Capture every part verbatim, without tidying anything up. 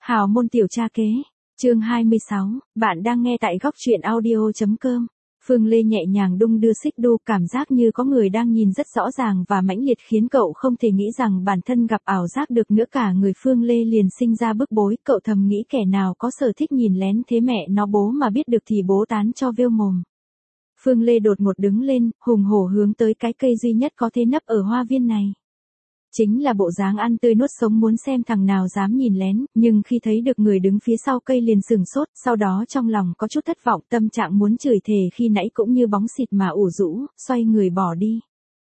Hào môn tiểu cha kế, chương hai mươi sáu, bạn đang nghe tại góc truyện audio.com. Phương Lê nhẹ nhàng đung đưa xích đu, cảm giác như có người đang nhìn rất rõ ràng và mãnh liệt khiến cậu không thể nghĩ rằng bản thân gặp ảo giác được nữa. Cả người Phương Lê liền sinh ra bức bối, cậu thầm nghĩ kẻ nào có sở thích nhìn lén thế mẹ nó bố mà biết được thì bố tán cho vêu mồm. Phương Lê đột ngột đứng lên, hùng hổ hướng tới cái cây duy nhất có thể nấp ở hoa viên này. Chính là bộ dáng ăn tươi nuốt sống, muốn xem thằng nào dám nhìn lén, nhưng khi thấy được người đứng phía sau cây liền sừng sốt, sau đó trong lòng có chút thất vọng, tâm trạng muốn chửi thề khi nãy cũng như bóng xịt mà ủ rũ, xoay người bỏ đi.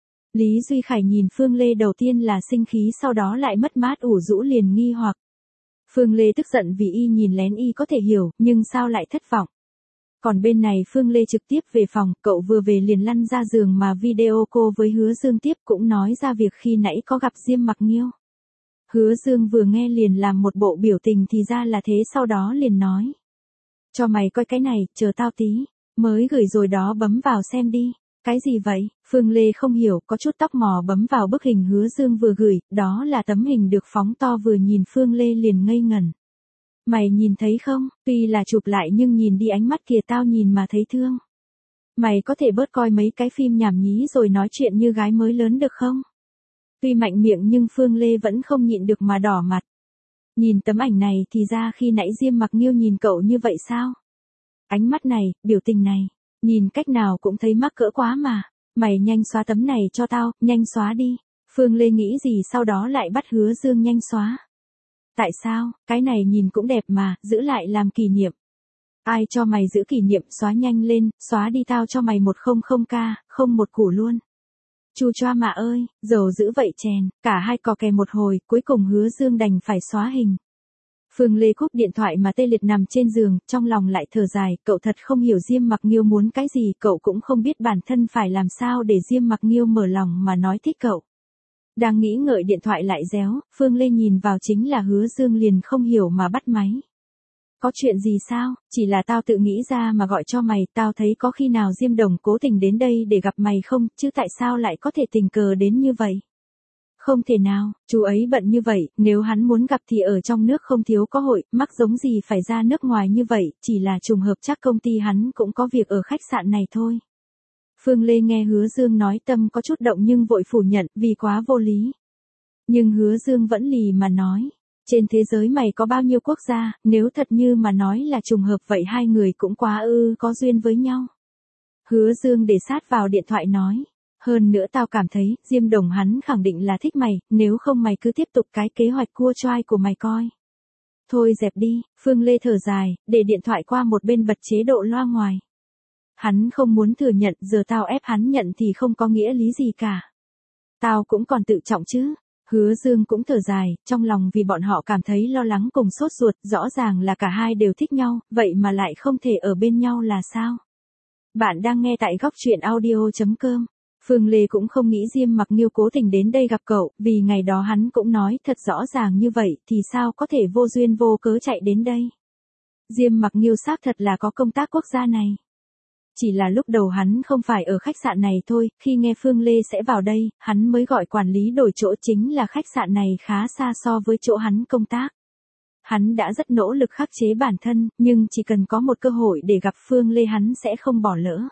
Lý Duy Khải nhìn Phương Lê đầu tiên là sinh khí, sau đó lại mất mát ủ rũ liền nghi hoặc. Phương Lê tức giận vì y nhìn lén y có thể hiểu, nhưng sao lại thất vọng. Còn bên này Phương Lê trực tiếp về phòng, cậu vừa về liền lăn ra giường mà video call với Hứa Dương tiếp, cũng nói ra việc khi nãy có gặp Diêm Mặc Nghiêu. Hứa Dương vừa nghe liền làm một bộ biểu tình thì ra là thế, sau đó liền nói. Cho mày coi cái này, chờ tao tí, mới gửi rồi đó, bấm vào xem đi. Cái gì vậy? Phương Lê không hiểu, có chút tóc mò bấm vào bức hình Hứa Dương vừa gửi, đó là tấm hình được phóng to, vừa nhìn Phương Lê liền ngây ngẩn. Mày nhìn thấy không, tuy là chụp lại nhưng nhìn đi ánh mắt kìa, tao nhìn mà thấy thương. Mày có thể bớt coi mấy cái phim nhảm nhí rồi nói chuyện như gái mới lớn được không? Tuy mạnh miệng nhưng Phương Lê vẫn không nhịn được mà đỏ mặt. Nhìn tấm ảnh này thì ra khi nãy Diêm Mặc Nghiêu nhìn cậu như vậy sao? Ánh mắt này, biểu tình này, nhìn cách nào cũng thấy mắc cỡ quá mà. Mày nhanh xóa tấm này cho tao, nhanh xóa đi. Phương Lê nghĩ gì sau đó lại bắt Hứa Dương nhanh xóa. Tại sao, cái này nhìn cũng đẹp mà, giữ lại làm kỷ niệm. Ai cho mày giữ kỷ niệm, xóa nhanh lên, xóa đi, tao cho mày một không không k, không một củ luôn. Chu choa mà ơi, dầu dữ vậy chèn, cả hai cò kè một hồi, cuối cùng Hứa Dương đành phải xóa hình. Phương Lê cúp điện thoại mà tê liệt nằm trên giường, trong lòng lại thở dài, cậu thật không hiểu Diêm Mặc Nghiêu muốn cái gì, cậu cũng không biết bản thân phải làm sao để Diêm Mặc Nghiêu mở lòng mà nói thích cậu. Đang nghĩ ngợi điện thoại lại réo, Phương Lê nhìn vào chính là Hứa Dương liền không hiểu mà bắt máy. Có chuyện gì sao, chỉ là tao tự nghĩ ra mà gọi cho mày, tao thấy có khi nào Diêm Đồng cố tình đến đây để gặp mày không, chứ tại sao lại có thể tình cờ đến như vậy? Không thể nào, chú ấy bận như vậy, nếu hắn muốn gặp thì ở trong nước không thiếu có hội, mắc giống gì phải ra nước ngoài như vậy, chỉ là trùng hợp chắc công ty hắn cũng có việc ở khách sạn này thôi. Phương Lê nghe Hứa Dương nói tâm có chút động nhưng vội phủ nhận vì quá vô lý. Nhưng Hứa Dương vẫn lì mà nói, trên thế giới mày có bao nhiêu quốc gia, nếu thật như mà nói là trùng hợp vậy hai người cũng quá ư có duyên với nhau. Hứa Dương để sát vào điện thoại nói, hơn nữa tao cảm thấy Diêm Đồng hắn khẳng định là thích mày, nếu không mày cứ tiếp tục cái kế hoạch cua choai của mày coi. Thôi dẹp đi, Phương Lê thở dài, để điện thoại qua một bên bật chế độ loa ngoài. Hắn không muốn thừa nhận, giờ tao ép hắn nhận thì không có nghĩa lý gì cả. Tao cũng còn tự trọng chứ. Hứa Dương cũng thở dài, trong lòng vì bọn họ cảm thấy lo lắng cùng sốt ruột, rõ ràng là cả hai đều thích nhau, vậy mà lại không thể ở bên nhau là sao? Bạn đang nghe tại góc truyện audio.com. Phương Lê cũng không nghĩ Diêm Mặc Nghiêu cố tình đến đây gặp cậu, vì ngày đó hắn cũng nói thật rõ ràng như vậy, thì sao có thể vô duyên vô cớ chạy đến đây? Diêm Mặc Nghiêu xác thật là có công tác quốc gia này. Chỉ là lúc đầu hắn không phải ở khách sạn này thôi, khi nghe Phương Lê sẽ vào đây, hắn mới gọi quản lý đổi chỗ, chính là khách sạn này khá xa so với chỗ hắn công tác. Hắn đã rất nỗ lực khắc chế bản thân, nhưng chỉ cần có một cơ hội để gặp Phương Lê hắn sẽ không bỏ lỡ.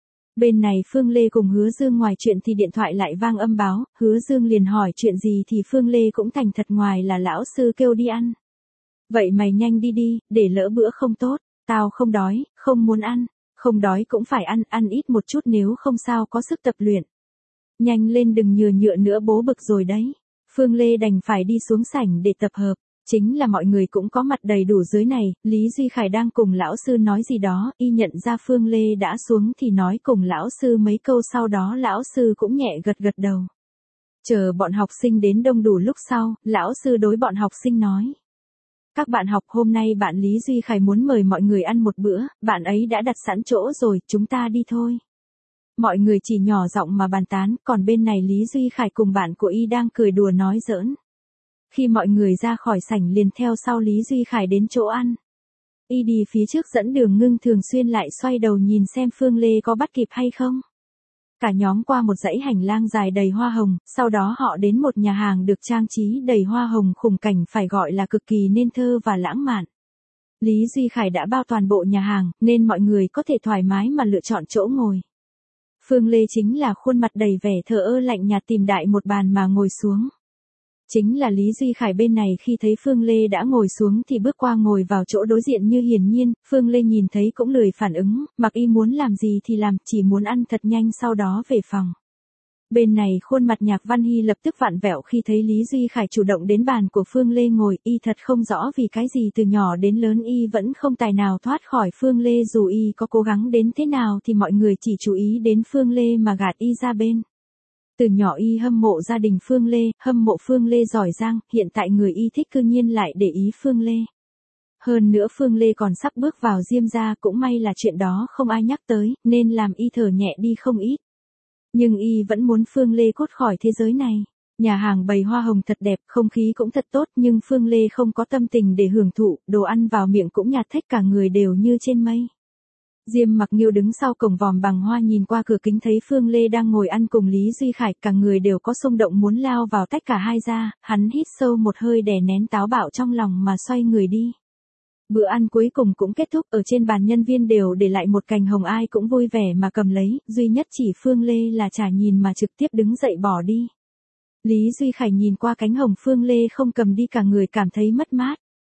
Bên này Phương Lê cùng Hứa Dương ngoài chuyện thì điện thoại lại vang âm báo, Hứa Dương liền hỏi chuyện gì thì Phương Lê cũng thành thật, ngoài là lão sư kêu đi ăn. Vậy mày nhanh đi đi, để lỡ bữa không tốt, tao không đói, không muốn ăn. Không đói cũng phải ăn, ăn ít một chút nếu không sao có sức tập luyện. Nhanh lên đừng nhừa nhựa nữa, bố bực rồi đấy. Phương Lê đành phải đi xuống sảnh để tập hợp. Chính là mọi người cũng có mặt đầy đủ dưới này, Lý Duy Khải đang cùng lão sư nói gì đó, y nhận ra Phương Lê đã xuống thì nói cùng lão sư mấy câu, sau đó lão sư cũng nhẹ gật gật đầu. Chờ bọn học sinh đến đông đủ lúc sau, lão sư đối bọn học sinh nói. Các bạn học, hôm nay bạn Lý Duy Khải muốn mời mọi người ăn một bữa, bạn ấy đã đặt sẵn chỗ rồi, chúng ta đi thôi. Mọi người chỉ nhỏ giọng mà bàn tán, còn bên này Lý Duy Khải cùng bạn của y đang cười đùa nói giỡn. Khi mọi người ra khỏi sảnh liền theo sau Lý Duy Khải đến chỗ ăn. Y đi phía trước dẫn đường, Ngưng thường xuyên lại xoay đầu nhìn xem Phương Lê có bắt kịp hay không. Cả nhóm qua một dãy hành lang dài đầy hoa hồng, sau đó họ đến một nhà hàng được trang trí đầy hoa hồng, khung cảnh phải gọi là cực kỳ nên thơ và lãng mạn. Lý Duy Khải đã bao toàn bộ nhà hàng, nên mọi người có thể thoải mái mà lựa chọn chỗ ngồi. Phương Lê chính là khuôn mặt đầy vẻ thờ ơ lạnh nhạt tìm đại một bàn mà ngồi xuống. Chính là Lý Duy Khải bên này khi thấy Phương Lê đã ngồi xuống thì bước qua ngồi vào chỗ đối diện như hiển nhiên, Phương Lê nhìn thấy cũng lười phản ứng, mặc y muốn làm gì thì làm, chỉ muốn ăn thật nhanh sau đó về phòng. Bên này khuôn mặt Nhạc Văn Hy lập tức vặn vẹo khi thấy Lý Duy Khải chủ động đến bàn của Phương Lê ngồi, y thật không rõ vì cái gì từ nhỏ đến lớn y vẫn không tài nào thoát khỏi Phương Lê, dù y có cố gắng đến thế nào thì mọi người chỉ chú ý đến Phương Lê mà gạt y ra bên. Từ nhỏ y hâm mộ gia đình Phương Lê, hâm mộ Phương Lê giỏi giang, hiện tại người y thích cư nhiên lại để ý Phương Lê. Hơn nữa Phương Lê còn sắp bước vào Diêm gia, cũng may là chuyện đó không ai nhắc tới, nên làm y thở nhẹ đi không ít. Nhưng y vẫn muốn Phương Lê cút khỏi thế giới này. Nhà hàng bày hoa hồng thật đẹp, không khí cũng thật tốt, nhưng Phương Lê không có tâm tình để hưởng thụ, đồ ăn vào miệng cũng nhạt thách, cả người đều như trên mây. Diêm Mặc Nghiêu đứng sau cổng vòm bằng hoa nhìn qua cửa kính thấy Phương Lê đang ngồi ăn cùng Lý Duy Khải, cả người đều có xung động muốn lao vào tách cả hai ra, hắn hít sâu một hơi đè nén táo bạo trong lòng mà xoay người đi. Bữa ăn cuối cùng cũng kết thúc, ở trên bàn nhân viên đều để lại một cành hồng, ai cũng vui vẻ mà cầm lấy, duy nhất chỉ Phương Lê là chả nhìn mà trực tiếp đứng dậy bỏ đi. Lý Duy Khải nhìn qua cánh hồng Phương Lê không cầm đi, cả người cảm thấy mất mát.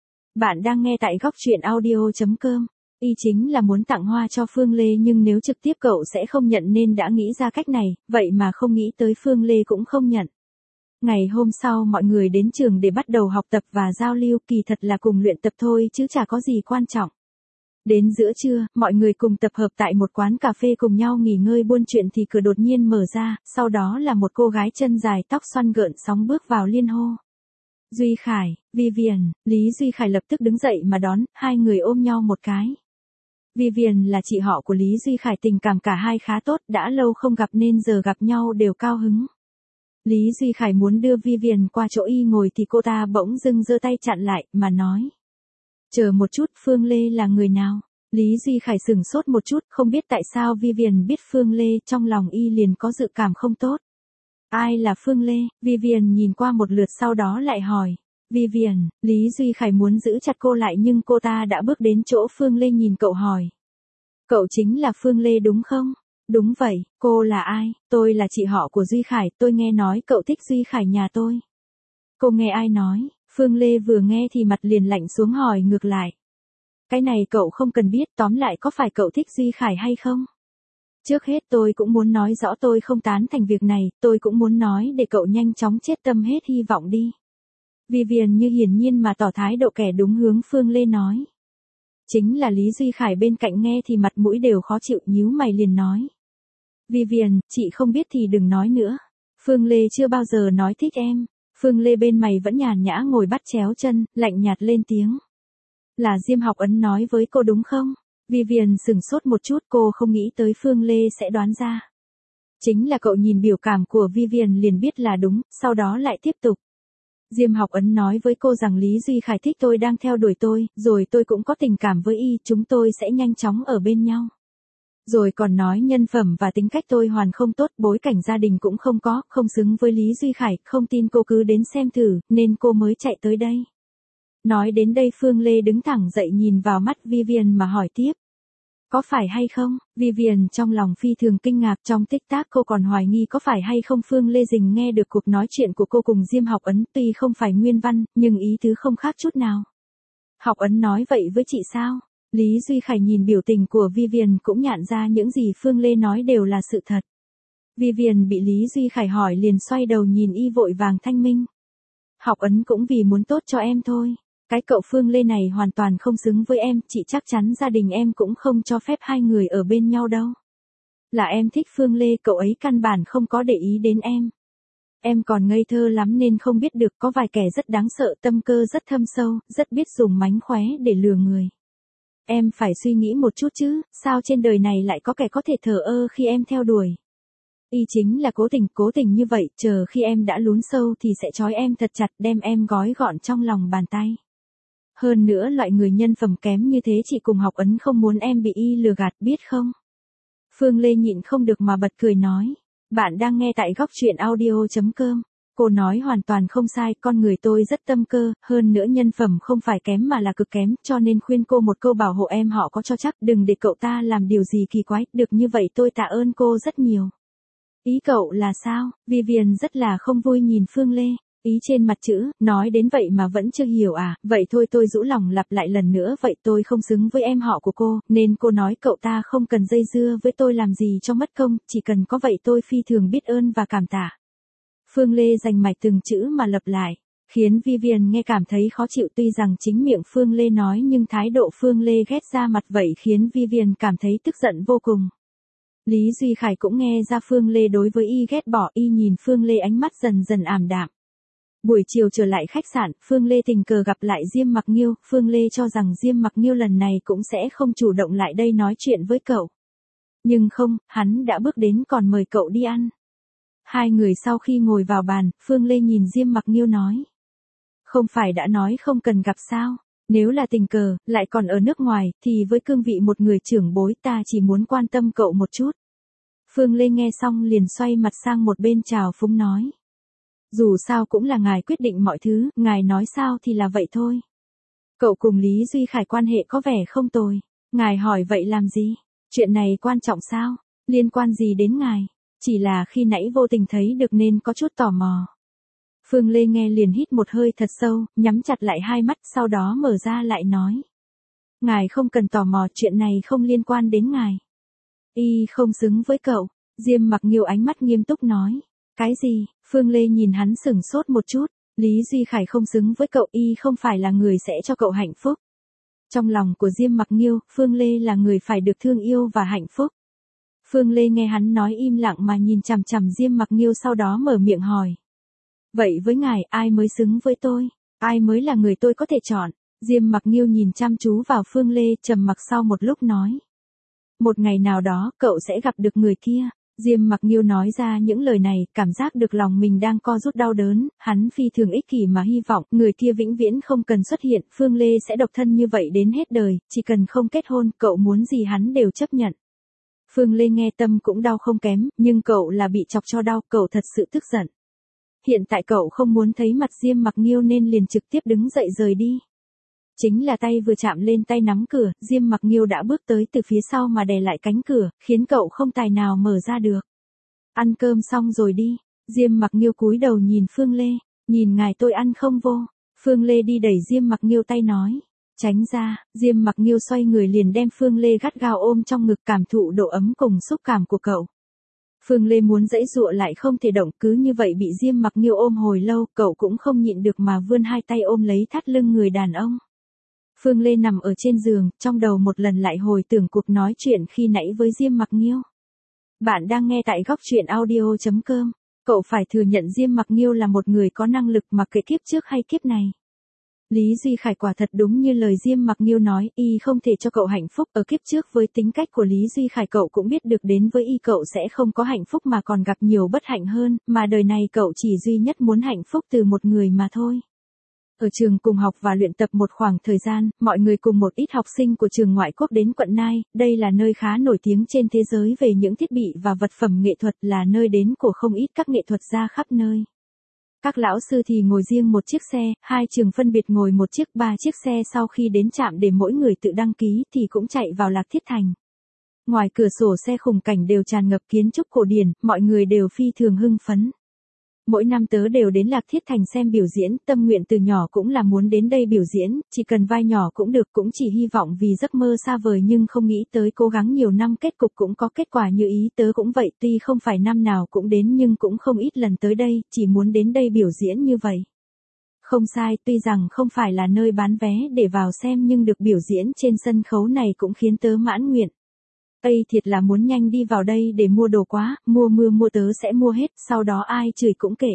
Bạn đang nghe tại góc truyện audio chấm com. Y chính là muốn tặng hoa cho Phương Lê, nhưng nếu trực tiếp cậu sẽ không nhận nên đã nghĩ ra cách này, vậy mà không nghĩ tới Phương Lê cũng không nhận. Ngày hôm sau mọi người đến trường để bắt đầu học tập và giao lưu, kỳ thật là cùng luyện tập thôi chứ chả có gì quan trọng. Đến giữa trưa, mọi người cùng tập hợp tại một quán cà phê cùng nhau nghỉ ngơi buôn chuyện thì cửa đột nhiên mở ra, sau đó là một cô gái chân dài tóc xoăn gợn sóng bước vào liên hô. Duy Khải, Vivian, Lý Duy Khải lập tức đứng dậy mà đón, hai người ôm nhau một cái. Vivian là chị họ của Lý Duy Khải, tình cảm cả hai khá tốt, đã lâu không gặp nên giờ gặp nhau đều cao hứng. Lý Duy Khải muốn đưa Vivian qua chỗ y ngồi thì cô ta bỗng dưng giơ tay chặn lại, mà nói. Chờ một chút, Phương Lê là người nào? Lý Duy Khải sửng sốt một chút, không biết tại sao Vivian biết Phương Lê, trong lòng y liền có dự cảm không tốt. Ai là Phương Lê? Vivian nhìn qua một lượt sau đó lại hỏi. Vivian, Lý Duy Khải muốn giữ chặt cô lại nhưng cô ta đã bước đến chỗ Phương Lê nhìn cậu hỏi. Cậu chính là Phương Lê đúng không? Đúng vậy, cô là ai? Tôi là chị họ của Duy Khải, tôi nghe nói cậu thích Duy Khải nhà tôi. Cô nghe ai nói? Phương Lê vừa nghe thì mặt liền lạnh xuống hỏi ngược lại. Cái này cậu không cần biết, tóm lại có phải cậu thích Duy Khải hay không? Trước hết tôi cũng muốn nói rõ tôi không tán thành việc này, tôi cũng muốn nói để cậu nhanh chóng chết tâm hết hy vọng đi. Vivian như hiển nhiên mà tỏ thái độ kẻ đúng hướng Phương Lê nói. Chính là Lý Duy Khải bên cạnh nghe thì mặt mũi đều khó chịu, nhíu mày liền nói. Vivian, chị không biết thì đừng nói nữa. Phương Lê chưa bao giờ nói thích em. Phương Lê bên mày vẫn nhàn nhã ngồi bắt chéo chân, lạnh nhạt lên tiếng. Là Diêm Học Ấn nói với cô đúng không? Vivian sửng sốt một chút, cô không nghĩ tới Phương Lê sẽ đoán ra. Chính là cậu nhìn biểu cảm của Vivian liền biết là đúng, sau đó lại tiếp tục. Diêm Học Ấn nói với cô rằng Lý Duy Khải thích tôi, đang theo đuổi tôi, rồi tôi cũng có tình cảm với y, chúng tôi sẽ nhanh chóng ở bên nhau. Rồi còn nói nhân phẩm và tính cách tôi hoàn không tốt, bối cảnh gia đình cũng không có, không xứng với Lý Duy Khải, không tin cô cứ đến xem thử, nên cô mới chạy tới đây. Nói đến đây Phương Lê đứng thẳng dậy nhìn vào mắt Vivian mà hỏi tiếp. Có phải hay không? Vivian trong lòng phi thường kinh ngạc, trong tích tắc cô còn hoài nghi có phải hay không Phương Lê Dình nghe được cuộc nói chuyện của cô cùng Diêm Học Ấn, tuy không phải nguyên văn, nhưng ý tứ không khác chút nào. Học Ấn nói vậy với chị sao? Lý Duy Khải nhìn biểu tình của Vivian cũng nhận ra những gì Phương Lê nói đều là sự thật. Vivian bị Lý Duy Khải hỏi liền xoay đầu nhìn y vội vàng thanh minh. Học Ấn cũng vì muốn tốt cho em thôi. Cái cậu Phương Lê này hoàn toàn không xứng với em, chị chắc chắn gia đình em cũng không cho phép hai người ở bên nhau đâu. Là em thích Phương Lê, cậu ấy căn bản không có để ý đến em. Em còn ngây thơ lắm nên không biết được, có vài kẻ rất đáng sợ, tâm cơ rất thâm sâu, rất biết dùng mánh khóe để lừa người. Em phải suy nghĩ một chút chứ, sao trên đời này lại có kẻ có thể thờ ơ khi em theo đuổi. Y chính là cố tình, cố tình như vậy, chờ khi em đã lún sâu thì sẽ trói em thật chặt, đem em gói gọn trong lòng bàn tay. Hơn nữa loại người nhân phẩm kém như thế chị cùng Học Ấn không muốn em bị y lừa gạt, biết không? Phương Lê nhịn không được mà bật cười nói. Bạn đang nghe tại góc truyện audio.com. Cô nói hoàn toàn không sai, con người tôi rất tâm cơ, hơn nữa nhân phẩm không phải kém mà là cực kém, cho nên khuyên cô một câu bảo hộ em họ có cho chắc, đừng để cậu ta làm điều gì kỳ quái, được như vậy tôi tạ ơn cô rất nhiều. Ý cậu là sao? Vivian rất là không vui nhìn Phương Lê. Ý trên mặt chữ, nói đến vậy mà vẫn chưa hiểu à, vậy thôi tôi rũ lòng lặp lại lần nữa, vậy tôi không xứng với em họ của cô, nên cô nói cậu ta không cần dây dưa với tôi làm gì cho mất công, chỉ cần có vậy tôi phi thường biết ơn và cảm tạ. Phương Lê dành mạch từng chữ mà lặp lại, khiến Vivian nghe cảm thấy khó chịu, tuy rằng chính miệng Phương Lê nói nhưng thái độ Phương Lê ghét ra mặt vậy khiến Vivian cảm thấy tức giận vô cùng. Lý Duy Khải cũng nghe ra Phương Lê đối với y ghét bỏ, y nhìn Phương Lê ánh mắt dần dần ảm đạm. Buổi chiều trở lại khách sạn, Phương Lê tình cờ gặp lại Diêm Mặc Nghiêu, Phương Lê cho rằng Diêm Mặc Nghiêu lần này cũng sẽ không chủ động lại đây nói chuyện với cậu. Nhưng không, hắn đã bước đến còn mời cậu đi ăn. Hai người sau khi ngồi vào bàn, Phương Lê nhìn Diêm Mặc Nghiêu nói. Không phải đã nói không cần gặp sao, nếu là tình cờ, lại còn ở nước ngoài, thì với cương vị một người trưởng bối ta chỉ muốn quan tâm cậu một chút. Phương Lê nghe xong liền xoay mặt sang một bên chào phúng nói. Dù sao cũng là ngài quyết định mọi thứ, ngài nói sao thì là vậy thôi. Cậu cùng Lý Duy Khải quan hệ có vẻ không tồi, ngài hỏi vậy làm gì? Chuyện này quan trọng sao? Liên quan gì đến ngài? Chỉ là khi nãy vô tình thấy được nên có chút tò mò. Phương Lê nghe liền hít một hơi thật sâu, nhắm chặt lại hai mắt, sau đó mở ra lại nói. Ngài không cần tò mò, chuyện này không liên quan đến ngài. Y không xứng với cậu, Diêm Mặc Nghiêu ánh mắt nghiêm túc nói. Cái gì? Phương Lê nhìn hắn sửng sốt một chút, Lý Duy Khải không xứng với cậu, y không phải là người sẽ cho cậu hạnh phúc. Trong lòng của Diêm Mặc Nghiêu, Phương Lê là người phải được thương yêu và hạnh phúc. Phương Lê nghe hắn nói im lặng mà nhìn chằm chằm Diêm Mặc Nghiêu, sau đó mở miệng hỏi. Vậy với ngài, ai mới xứng với tôi? Ai mới là người tôi có thể chọn? Diêm Mặc Nghiêu nhìn chăm chú vào Phương Lê, trầm mặc sau một lúc nói. Một ngày nào đó, cậu sẽ gặp được người kia. Diêm Mặc Nghiêu nói ra những lời này, cảm giác được lòng mình đang co rút đau đớn, hắn phi thường ích kỷ mà hy vọng người kia vĩnh viễn không cần xuất hiện, Phương Lê sẽ độc thân như vậy đến hết đời, chỉ cần không kết hôn, cậu muốn gì hắn đều chấp nhận. Phương Lê nghe tâm cũng đau không kém, nhưng cậu là bị chọc cho đau, cậu thật sự tức giận. Hiện tại cậu không muốn thấy mặt Diêm Mặc Nghiêu nên liền trực tiếp đứng dậy rời đi. Chính là tay vừa chạm lên tay nắm cửa, Diêm Mặc Nghiêu đã bước tới từ phía sau mà đè lại cánh cửa, khiến cậu không tài nào mở ra được. Ăn cơm xong rồi đi. Diêm Mặc Nghiêu cúi đầu nhìn Phương Lê, nhìn ngài tôi ăn không vô. Phương Lê đi đẩy Diêm Mặc Nghiêu tay nói. Tránh ra, Diêm Mặc Nghiêu xoay người liền đem Phương Lê gắt gao ôm trong ngực, cảm thụ độ ấm cùng xúc cảm của cậu. Phương Lê muốn giãy giụa lại không thể động, cứ như vậy bị Diêm Mặc Nghiêu ôm hồi lâu, cậu cũng không nhịn được mà vươn hai tay ôm lấy thắt lưng người đàn ông. Phương Lê nằm ở trên giường, trong đầu một lần lại hồi tưởng cuộc nói chuyện khi nãy với Diêm Mặc Nghiêu. Bạn đang nghe tại góc truyện audio.com. Cậu phải thừa nhận Diêm Mặc Nghiêu là một người có năng lực mặc kệ kiếp trước hay kiếp này. Lý Duy Khải quả thật đúng như lời Diêm Mặc Nghiêu nói, y không thể cho cậu hạnh phúc, ở kiếp trước với tính cách của Lý Duy Khải cậu cũng biết được đến với y cậu sẽ không có hạnh phúc mà còn gặp nhiều bất hạnh hơn, mà đời này cậu chỉ duy nhất muốn hạnh phúc từ một người mà thôi. Ở trường cùng học và luyện tập một khoảng thời gian, mọi người cùng một ít học sinh của trường ngoại quốc đến quận Nai, đây là nơi khá nổi tiếng trên thế giới về những thiết bị và vật phẩm nghệ thuật, là nơi đến của không ít các nghệ thuật gia khắp nơi. Các lão sư thì ngồi riêng một chiếc xe, hai trường phân biệt ngồi một chiếc, ba chiếc xe, sau khi đến trạm để mỗi người tự đăng ký thì cũng chạy vào Lạc Thiết Thành. Ngoài cửa sổ xe khung cảnh đều tràn ngập kiến trúc cổ điển, mọi người đều phi thường hưng phấn. Mỗi năm tớ đều đến Lạc Thiết Thành xem biểu diễn, tâm nguyện từ nhỏ cũng là muốn đến đây biểu diễn, chỉ cần vai nhỏ cũng được, cũng chỉ hy vọng vì giấc mơ xa vời nhưng không nghĩ tới cố gắng nhiều năm kết cục cũng có kết quả như ý, tớ cũng vậy, tuy không phải năm nào cũng đến nhưng cũng không ít lần tới đây, chỉ muốn đến đây biểu diễn như vậy. Không sai, tuy rằng không phải là nơi bán vé để vào xem nhưng được biểu diễn trên sân khấu này cũng khiến tớ mãn nguyện. Ây thiệt là muốn nhanh đi vào đây để mua đồ quá, mua mưa mua tớ sẽ mua hết, sau đó ai chửi cũng kệ.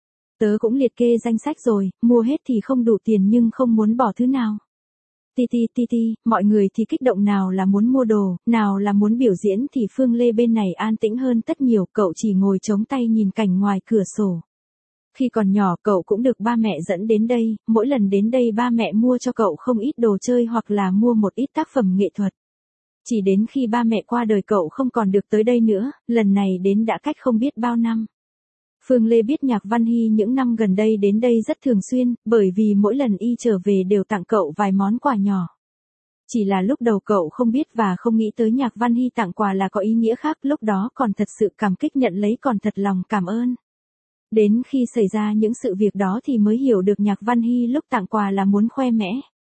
Tớ cũng liệt kê danh sách rồi, mua hết thì không đủ tiền nhưng không muốn bỏ thứ nào. Ti ti ti ti, mọi người thì kích động, nào là muốn mua đồ, nào là muốn biểu diễn, thì Phương Lê bên này an tĩnh hơn tất nhiều, cậu chỉ ngồi chống tay nhìn cảnh ngoài cửa sổ. Khi còn nhỏ cậu cũng được ba mẹ dẫn đến đây, mỗi lần đến đây ba mẹ mua cho cậu không ít đồ chơi hoặc là mua một ít tác phẩm nghệ thuật. Chỉ đến khi ba mẹ qua đời cậu không còn được tới đây nữa, lần này đến đã cách không biết bao năm. Phương Lê biết Nhạc Văn Hy những năm gần đây đến đây rất thường xuyên, bởi vì mỗi lần y trở về đều tặng cậu vài món quà nhỏ. Chỉ là lúc đầu cậu không biết và không nghĩ tới Nhạc Văn Hy tặng quà là có ý nghĩa khác, lúc đó còn thật sự cảm kích nhận lấy, còn thật lòng cảm ơn. Đến khi xảy ra những sự việc đó thì mới hiểu được Nhạc Văn Hy lúc tặng quà là muốn khoe mẽ.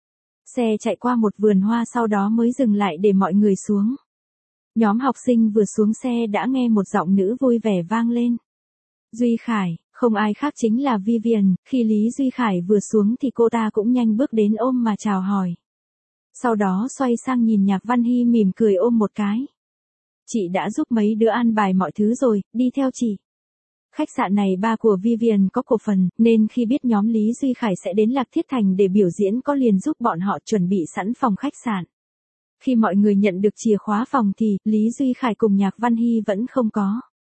Xe chạy qua một vườn hoa sau đó mới dừng lại để mọi người xuống. Nhóm học sinh vừa xuống xe đã nghe một giọng nữ vui vẻ vang lên. Duy Khải, không ai khác chính là Vivian, khi Lý Duy Khải vừa xuống thì cô ta cũng nhanh bước đến ôm mà chào hỏi. Sau đó xoay sang nhìn Nhạc Văn Hy mỉm cười ôm một cái. Chị đã giúp mấy đứa an bài mọi thứ rồi, đi theo chị. Khách sạn này ba của Vivian có cổ phần, nên khi biết nhóm Lý Duy Khải sẽ đến Lạc Thiết Thành để biểu diễn có liền giúp bọn họ chuẩn bị sẵn phòng khách sạn. Khi mọi người nhận được chìa khóa phòng thì, Lý Duy Khải cùng Nhạc Văn Hy vẫn không có.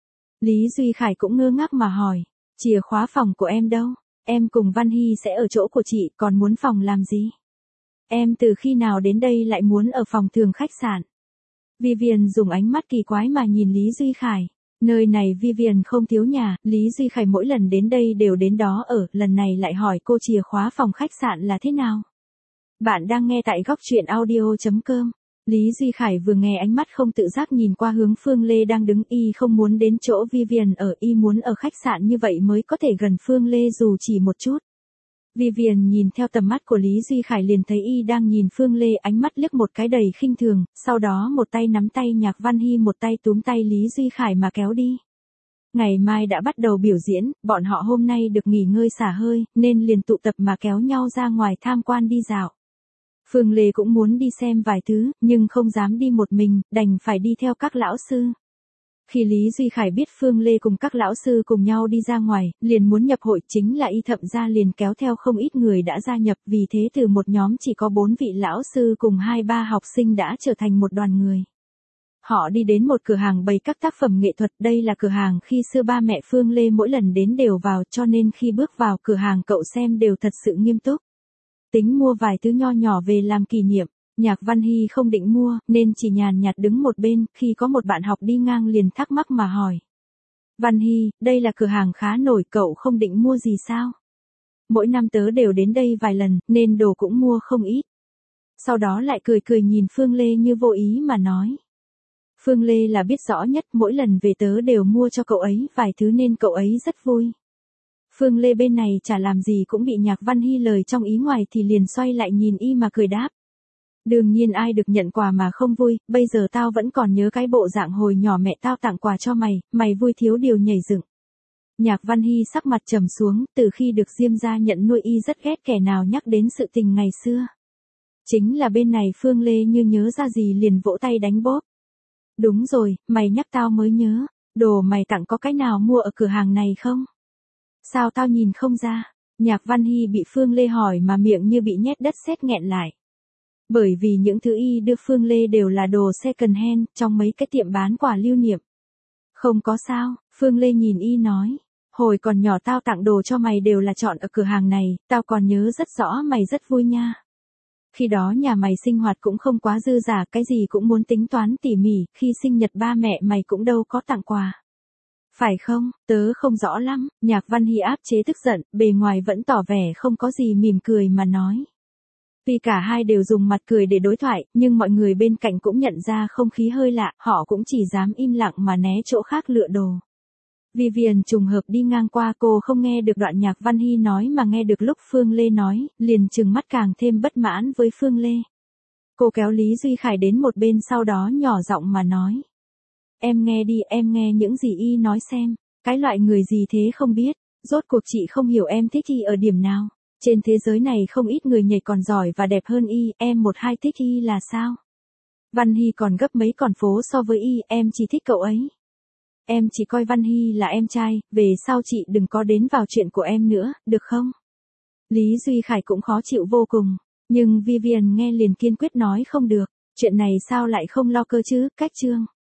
Lý Duy Khải cũng ngơ ngác mà hỏi, chìa khóa phòng của em đâu? Em cùng Văn Hy sẽ ở chỗ của chị, còn muốn phòng làm gì? Em từ khi nào đến đây lại muốn ở phòng thường khách sạn? Vivian dùng ánh mắt kỳ quái mà nhìn Lý Duy Khải. Nơi này Vivian không thiếu nhà, Lý Duy Khải mỗi lần đến đây đều đến đó ở, lần này lại hỏi cô chìa khóa phòng khách sạn là thế nào? Bạn đang nghe tại góc truyện audio chấm com. Lý Duy Khải vừa nghe ánh mắt không tự giác nhìn qua hướng Phương Lê đang đứng, y không muốn đến chỗ Vivian ở, y muốn ở khách sạn như vậy mới có thể gần Phương Lê dù chỉ một chút. Vivian nhìn theo tầm mắt của Lý Duy Khải liền thấy y đang nhìn Phương Lê, ánh mắt liếc một cái đầy khinh thường, sau đó một tay nắm tay Nhạc Văn Hy, một tay túm tay Lý Duy Khải mà kéo đi. Ngày mai đã bắt đầu biểu diễn, bọn họ hôm nay được nghỉ ngơi xả hơi, nên liền tụ tập mà kéo nhau ra ngoài tham quan đi dạo. Phương Lê cũng muốn đi xem vài thứ, nhưng không dám đi một mình, đành phải đi theo các lão sư. Khi Lý Duy Khải biết Phương Lê cùng các lão sư cùng nhau đi ra ngoài, liền muốn nhập hội, chính là y thậm ra liền kéo theo không ít người đã gia nhập, vì thế từ một nhóm chỉ có bốn vị lão sư cùng hai ba học sinh đã trở thành một đoàn người. Họ đi đến một cửa hàng bày các tác phẩm nghệ thuật, đây là cửa hàng khi xưa ba mẹ Phương Lê mỗi lần đến đều vào, cho nên khi bước vào cửa hàng cậu xem đều thật sự nghiêm túc. Tính mua vài thứ nho nhỏ về làm kỷ niệm. Nhạc Văn Hy không định mua, nên chỉ nhàn nhạt đứng một bên, khi có một bạn học đi ngang liền thắc mắc mà hỏi. Văn Hy, đây là cửa hàng khá nổi, cậu không định mua gì sao? Mỗi năm tớ đều đến đây vài lần, nên đồ cũng mua không ít. Sau đó lại cười cười nhìn Phương Lê như vô ý mà nói. Phương Lê là biết rõ nhất, mỗi lần về tớ đều mua cho cậu ấy vài thứ nên cậu ấy rất vui. Phương Lê bên này chả làm gì cũng bị Nhạc Văn Hy lời trong ý ngoài thì liền xoay lại nhìn y mà cười đáp. Đương nhiên ai được nhận quà mà không vui, bây giờ tao vẫn còn nhớ cái bộ dạng hồi nhỏ mẹ tao tặng quà cho mày, mày vui thiếu điều nhảy dựng. Nhạc Văn Hy sắc mặt trầm xuống, từ khi được Diêm gia nhận nuôi y rất ghét kẻ nào nhắc đến sự tình ngày xưa. Chính là bên này Phương Lê như nhớ ra gì liền vỗ tay đánh bóp. Đúng rồi, mày nhắc tao mới nhớ, đồ mày tặng có cái nào mua ở cửa hàng này không? Sao tao nhìn không ra? Nhạc Văn Hy bị Phương Lê hỏi mà miệng như bị nhét đất sét nghẹn lại. Bởi vì những thứ y đưa Phương Lê đều là đồ second hand, trong mấy cái tiệm bán quà lưu niệm. Không có sao, Phương Lê nhìn y nói. Hồi còn nhỏ tao tặng đồ cho mày đều là chọn ở cửa hàng này, tao còn nhớ rất rõ mày rất vui nha. Khi đó nhà mày sinh hoạt cũng không quá dư giả, cái gì cũng muốn tính toán tỉ mỉ, khi sinh nhật ba mẹ mày cũng đâu có tặng quà. Phải không, tớ không rõ lắm, Nhạc Văn Hy áp chế tức giận, bề ngoài vẫn tỏ vẻ không có gì mỉm cười mà nói. Vì cả hai đều dùng mặt cười để đối thoại, nhưng mọi người bên cạnh cũng nhận ra không khí hơi lạ, họ cũng chỉ dám im lặng mà né chỗ khác lựa đồ. Vivian trùng hợp đi ngang qua, cô không nghe được đoạn Nhạc Văn Hy nói mà nghe được lúc Phương Lê nói, liền trừng mắt càng thêm bất mãn với Phương Lê. Cô kéo Lý Duy Khải đến một bên sau đó nhỏ giọng mà nói. Em nghe đi, em nghe những gì y nói xem, cái loại người gì thế không biết, rốt cuộc chị không hiểu em thích y ở điểm nào. Trên thế giới này không ít người nhảy còn giỏi và đẹp hơn y, em một hai thích y là sao? Văn Hy còn gấp mấy con phố so với y, em chỉ thích cậu ấy. Em chỉ coi Văn Hy là em trai, về sau chị đừng có đến vào chuyện của em nữa, được không? Lý Duy Khải cũng khó chịu vô cùng, nhưng Vivian nghe liền kiên quyết nói không được, chuyện này sao lại không lo cơ chứ, cách chương.